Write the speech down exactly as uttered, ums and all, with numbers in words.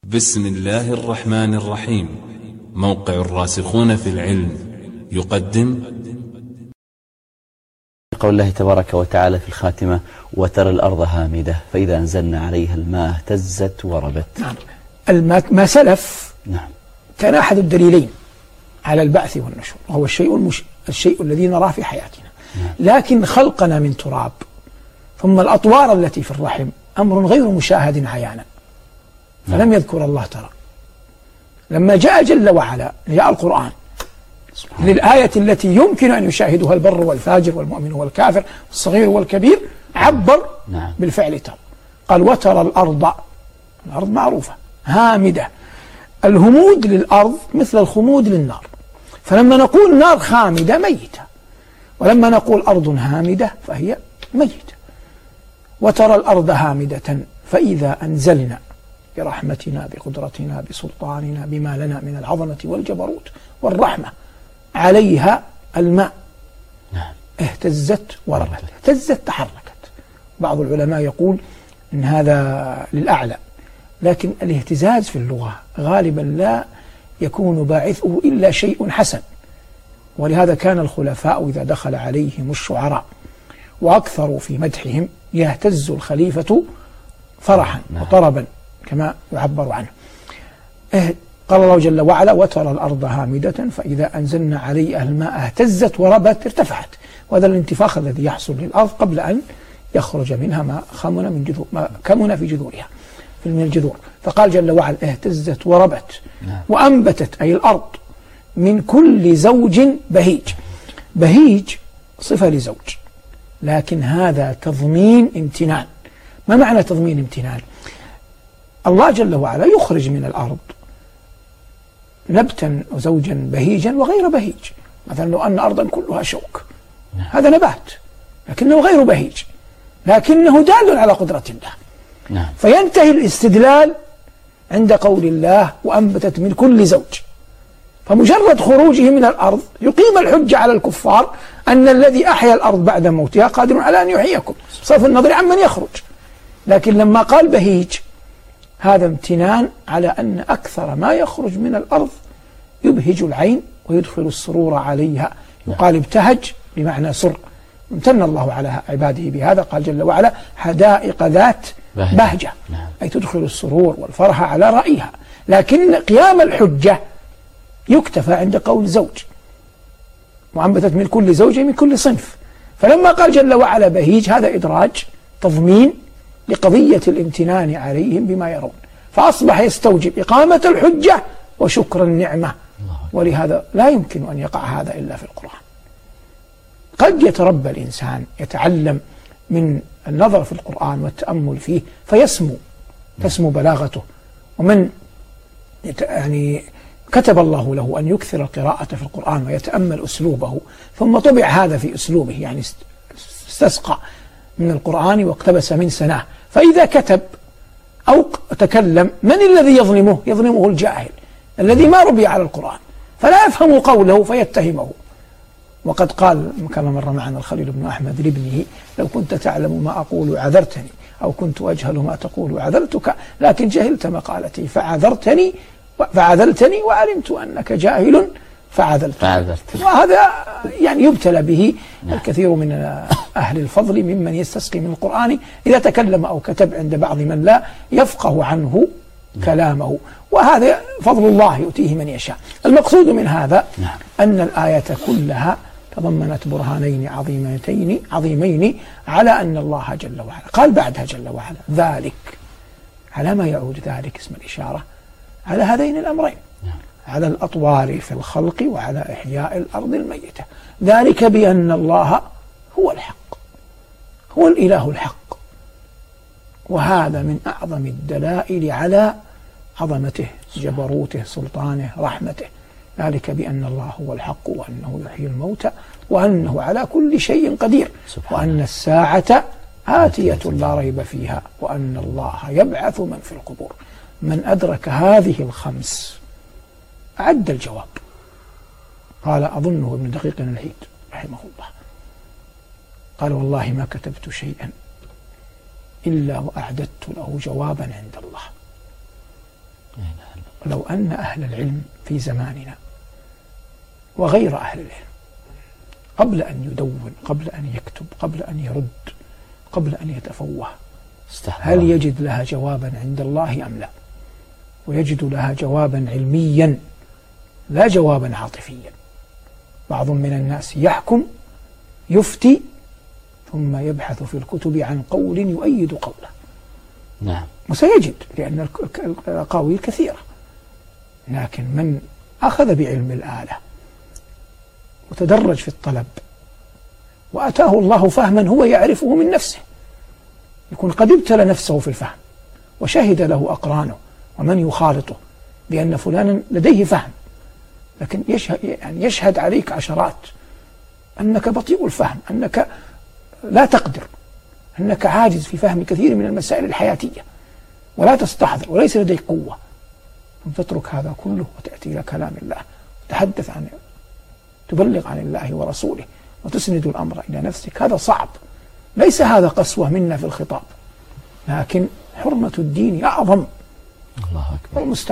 بسم الله الرحمن الرحيم. موقع الراسخون في العلم يقدم قول الله تبارك وتعالى في الخاتمة: وترى الأرض هامدة فإذا أنزلنا عليها الماء اهتزت وربت. نعم. الماء ما سلف نعم. كان أحد الدليلين على البعث والنشور، وهو الشيء المش... الشيء الذي نراه في حياتنا. نعم. لكن خلقنا من تراب ثم الأطوار التي في الرحم أمر غير مشاهد عيانا، فلم نعم. يذكر الله ترى. لما جاء جل وعلا جاء القرآن للآية التي يمكن أن يشاهدها البر والفاجر والمؤمن والكافر والصغير والكبير، عبر نعم. بالفعل ترى. قال: وترى الأرض، الأرض معروفة هامدة. الهمود للأرض مثل الخمود للنار، فلما نقول نار خامدة ميتة، ولما نقول أرض هامدة فهي ميتة. وترى الأرض هامدة فإذا أنزلنا برحمتنا بقدرتنا بسلطاننا بما لنا من العظمة والجبروت والرحمة عليها الماء نعم. اهتزت وربت. اهتزت تحركت. بعض العلماء يقول إن هذا للأعلى، لكن الاهتزاز في اللغة غالبا لا يكون باعثه إلا شيء حسن، ولهذا كان الخلفاء إذا دخل عليهم الشعراء وأكثروا في مدحهم يهتز الخليفة فرحا نعم. وطربا كما يعبر عنه. اه قال الله جل وعلا: وترى الأرض هامدة فإذا أنزلنا عليها الماء اهتزت وربت ارتفعت. وهذا الانتفاخ الذي يحصل للأرض قبل أن يخرج منها ما خمن من جذور، ما كمن في جذورها من الجذور. فقال جل وعلا: اهتزت وربت نعم. وأنبتت، أي الأرض، من كل زوج بهيج. بهيج صفة لزوج، لكن هذا تضمين امتنان. ما معنى تضمين امتنان؟ الله جل وعلا يخرج من الأرض نبتا وزوجا بهيجا وغير بهيج. مثلا لو أن أرضا كلها شوك، هذا نبات لكنه غير بهيج، لكنه دال على قدرة الله. نعم. فينتهي الاستدلال عند قول الله: وأنبتت من كل زوج. فمجرد خروجه من الأرض يقيم الحجة على الكفار أن الذي أحيا الأرض بعد موتها قادر على أن يحييكم، بصرف النظر عن من يخرج. لكن لما قال بهيج هذا امتنان على أن أكثر ما يخرج من الأرض يبهج العين ويدخل السرور عليها. يقال ابتهج بمعنى سر. امتن الله على عباده بهذا. قال جل وعلا: حدائق ذات بهجة، أي تدخل السرور والفرح على رأيها. لكن قيام الحجة يكتفى عند قول زوج، وأنبتت من كل زوج من كل صنف. فلما قال جل وعلا بهيج هذا إدراج تضمين لقضية الامتنان عليهم بما يرون، فأصبح يستوجب إقامة الحجة وشكر النعمة. ولهذا لا يمكن أن يقع هذا إلا في القرآن. قد يتربى الإنسان يتعلم من النظر في القرآن والتأمل فيه فيسمو تسمو بلاغته، ومن يعني كتب الله له أن يكثر القراءة في القرآن ويتأمل أسلوبه، ثم طبع هذا في أسلوبه، يعني استسقى من القرآن واقتبس من سناه. فإذا كتب أو تكلم من الذي يظلمه؟ يظلمه الجاهل الذي ما ربي على القرآن، فلا يفهم قوله فيتهمه. وقد قال كما مر معنا الخليل بن أحمد لابنه: لو كنت تعلم ما أقول عذرتني، أو كنت أجهل ما تقول عذرتك، لكن جهلت مقالتي فعذرتني فعذلتني وعلمت أنك جاهل فعذلت. وهذا يعني يبتلى به الكثير من أهل الفضل ممن يستسقي من القرآن إذا تكلم أو كتب عند بعض من لا يفقه عنه كلامه، وهذا فضل الله يؤتيه من يشاء. المقصود من هذا أن الآية كلها تضمنت برهانين عظيمتين عظيمين على أن الله جل وعلا قال بعدها جل وعلا: ذلك. على ما يعود ذلك اسم الإشارة؟ على هذين الأمرين، على الأطوار في الخلق وعلى إحياء الأرض الميتة. ذلك بأن الله هو الحق، هو الإله الحق، وهذا من أعظم الدلائل على عظمته جبروته سلطانه رحمته. ذلك بأن الله هو الحق وأنه يحيي الموتى وأنه على كل شيء قدير، وأن الساعة آتية لا ريب فيها، وأن الله يبعث من في القبور. من أدرك هذه الخمس أعد الجواب. قال أظنه ابن دقيق العيد رحمه الله، قال: والله ما كتبت شيئا إلا وأعددت له جوابا عند الله. لو أن أهل العلم في زماننا وغير أهل العلم قبل أن يدون، قبل أن يكتب، قبل أن يرد، قبل أن يتفوه، هل يجد لها جوابا عند الله أم لا؟ ويجد لها جوابا علميا لا جوابا عاطفيا. بعض من الناس يحكم يفتي ثم يبحث في الكتب عن قول يؤيد قوله. نعم. وسيجد، لأن الأقاويل كثيرة، لكن من أخذ بعلم الآلة وتدرج في الطلب وأتاه الله فهما هو يعرفه من نفسه، يكون قد ابتلى نفسه في الفهم وشهد له أقرانه ومن يخالطه بأن فلانا لديه فهم، لكن يشهد, يعني يشهد عليك عشرات أنك بطيء الفهم، أنك لا تقدر، أنك عاجز في فهم كثير من المسائل الحياتية ولا تستحضر وليس لديك قوة، ثم تترك هذا كله وتأتي إلى كلام الله تحدث عن تبلغ عن الله ورسوله وتسند الأمر إلى نفسك. هذا صعب، ليس هذا قسوة منا في الخطاب، لكن حرمة الدين أعظم. الله أكبر.